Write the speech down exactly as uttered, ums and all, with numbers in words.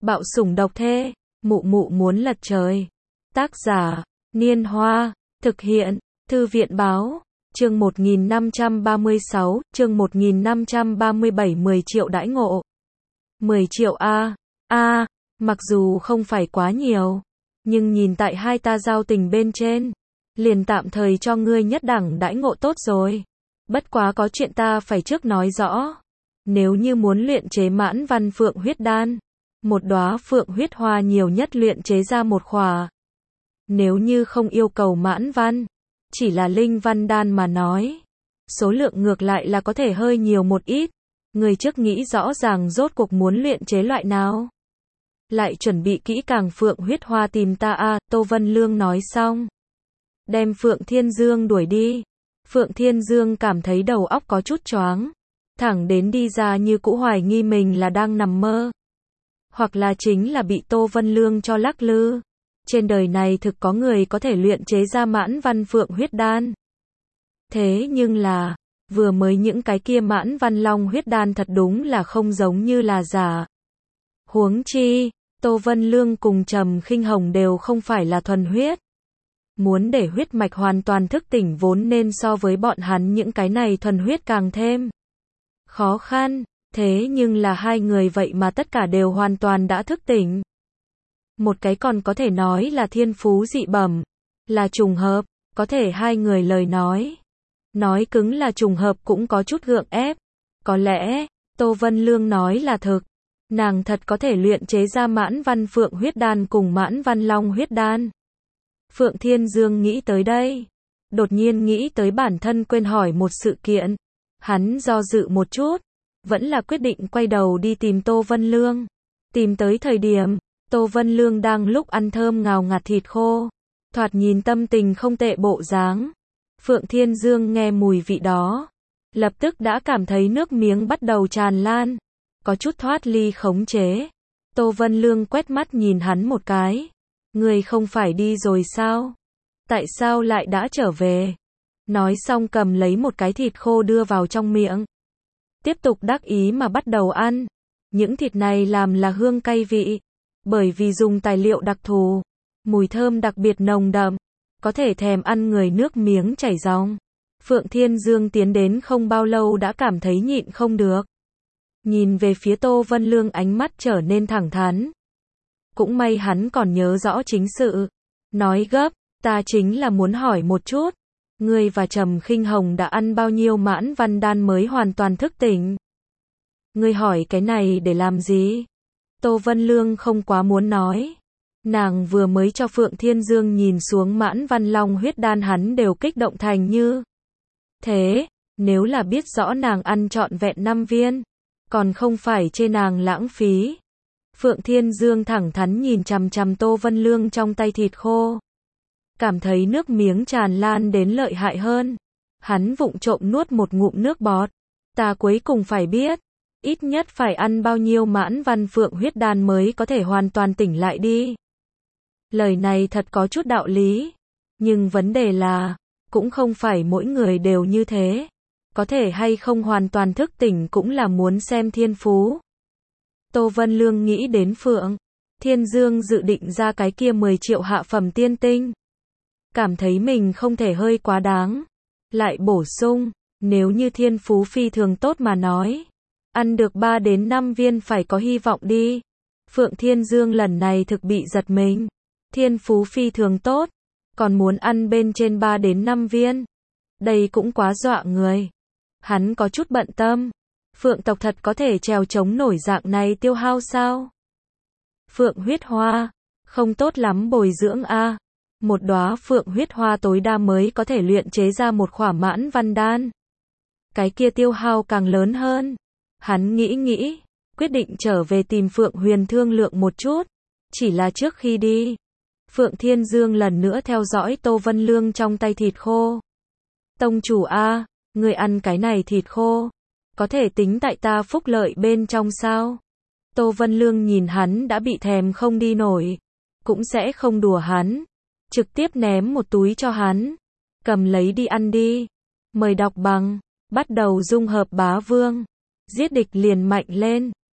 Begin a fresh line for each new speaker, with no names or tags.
Bạo sủng độc thê, mụ mụ muốn lật trời. Tác giả, Niên Hoa, thực hiện, Thư viện báo, chương một nghìn năm trăm ba mươi sáu, chương một nghìn năm trăm ba mươi bảy mười triệu đãi ngộ. mười triệu a, a, mặc dù không phải quá nhiều, nhưng nhìn tại hai ta giao tình bên trên, liền tạm thời cho ngươi nhất đẳng đãi ngộ tốt rồi. Bất quá có chuyện ta phải trước nói rõ. Nếu như muốn luyện chế mãn văn phượng huyết đan, một đóa phượng huyết hoa nhiều nhất luyện chế ra một khỏa. Nếu như không yêu cầu mãn văn, chỉ là linh văn đan mà nói, số lượng ngược lại là có thể hơi nhiều một ít. Người trước nghĩ rõ ràng rốt cuộc muốn luyện chế loại nào. Lại chuẩn bị kỹ càng phượng huyết hoa tìm ta a, Tô Vân Lương nói xong. Đem Phượng Thiên Dương đuổi đi. Phượng Thiên Dương cảm thấy đầu óc có chút choáng. Thẳng đến đi ra như cũ hoài nghi mình là đang nằm mơ. Hoặc là chính là bị Tô Vân Lương cho lắc lư. Trên đời này thực có người có thể luyện chế ra mãn văn phượng huyết đan. Thế nhưng là, vừa mới những cái kia mãn văn long huyết đan thật đúng là không giống như là giả. Huống chi, Tô Vân Lương cùng Trầm Khinh Hồng đều không phải là thuần huyết. Muốn để huyết mạch hoàn toàn thức tỉnh vốn nên so với bọn hắn những cái này thuần huyết càng thêm khó khăn, thế nhưng là hai người vậy mà tất cả đều hoàn toàn đã thức tỉnh. Một cái còn có thể nói là thiên phú dị bẩm, là trùng hợp, có thể hai người lời nói. Nói cứng là trùng hợp cũng có chút gượng ép. Có lẽ, Tô Vân Lương nói là thực. Nàng thật có thể luyện chế ra mãn văn phượng huyết đan cùng mãn văn long huyết đan. Phượng Thiên Dương nghĩ tới đây. Đột nhiên nghĩ tới bản thân quên hỏi một sự kiện. Hắn do dự một chút. Vẫn là quyết định quay đầu đi tìm Tô Vân Lương. Tìm tới thời điểm, Tô Vân Lương đang lúc ăn thơm ngào ngạt thịt khô. Thoạt nhìn tâm tình không tệ bộ dáng. Phượng Thiên Dương nghe mùi vị đó. Lập tức đã cảm thấy nước miếng bắt đầu tràn lan. Có chút thoát ly khống chế. Tô Vân Lương quét mắt nhìn hắn một cái. Người không phải đi rồi sao? Tại sao lại đã trở về? Nói xong cầm lấy một cái thịt khô đưa vào trong miệng. Tiếp tục đắc ý mà bắt đầu ăn. Những thịt này làm là hương cay vị. Bởi vì dùng tài liệu đặc thù. Mùi thơm đặc biệt nồng đậm. Có thể thèm ăn người nước miếng chảy ròng. Phượng Thiên Dương tiến đến không bao lâu đã cảm thấy nhịn không được. Nhìn về phía Tô Vân Lương ánh mắt trở nên thẳng thắn. Cũng may hắn còn nhớ rõ chính sự. Nói gấp, ta chính là muốn hỏi một chút. Ngươi và Trầm Khinh Hồng đã ăn bao nhiêu mãn văn đan mới hoàn toàn thức tỉnh? Ngươi hỏi cái này để làm gì? Tô Vân Lương không quá muốn nói. Nàng vừa mới cho Phượng Thiên Dương nhìn xuống mãn văn long huyết đan hắn đều kích động thành như. Thế, nếu là biết rõ nàng ăn trọn vẹn năm viên, còn không phải chê nàng lãng phí. Phượng Thiên Dương thẳng thắn nhìn chằm chằm Tô Vân Lương trong tay thịt khô. Cảm thấy nước miếng tràn lan đến lợi hại hơn. Hắn vụng trộm nuốt một ngụm nước bọt. Ta cuối cùng phải biết, ít nhất phải ăn bao nhiêu mãn văn phượng huyết đan mới có thể hoàn toàn tỉnh lại đi. Lời này thật có chút đạo lý. Nhưng vấn đề là, cũng không phải mỗi người đều như thế. Có thể hay không hoàn toàn thức tỉnh cũng là muốn xem thiên phú. Tô Vân Lương nghĩ đến Phượng Thiên Dương dự định ra cái kia mười triệu hạ phẩm tiên tinh. Cảm thấy mình không thể hơi quá đáng. Lại bổ sung, nếu như thiên phú phi thường tốt mà nói. Ăn được ba đến năm viên phải có hy vọng đi. Phượng Thiên Dương lần này thực bị giật mình. Thiên phú phi thường tốt. Còn muốn ăn bên trên ba đến năm viên. Đây cũng quá dọa người. Hắn có chút bận tâm. Phượng tộc thật có thể trèo chống nổi dạng này tiêu hao sao? Phượng huyết hoa. Không tốt lắm bồi dưỡng a. Một đóa phượng huyết hoa tối đa mới có thể luyện chế ra một khỏa mãn văn đan. Cái kia tiêu hao càng lớn hơn. Hắn nghĩ nghĩ. Quyết định trở về tìm Phượng Huyền thương lượng một chút. Chỉ là trước khi đi. Phượng Thiên Dương lần nữa theo dõi Tô Vân Lương trong tay thịt khô. Tông chủ a, người ăn cái này thịt khô. Có thể tính tại ta phúc lợi bên trong sao? Tô Vân Lương nhìn hắn đã bị thèm không đi nổi. Cũng sẽ không đùa hắn. Trực tiếp ném một túi cho hắn. Cầm lấy đi ăn đi. Mời đọc bằng. Bắt đầu dung hợp bá vương. Giết địch liền mạnh lên.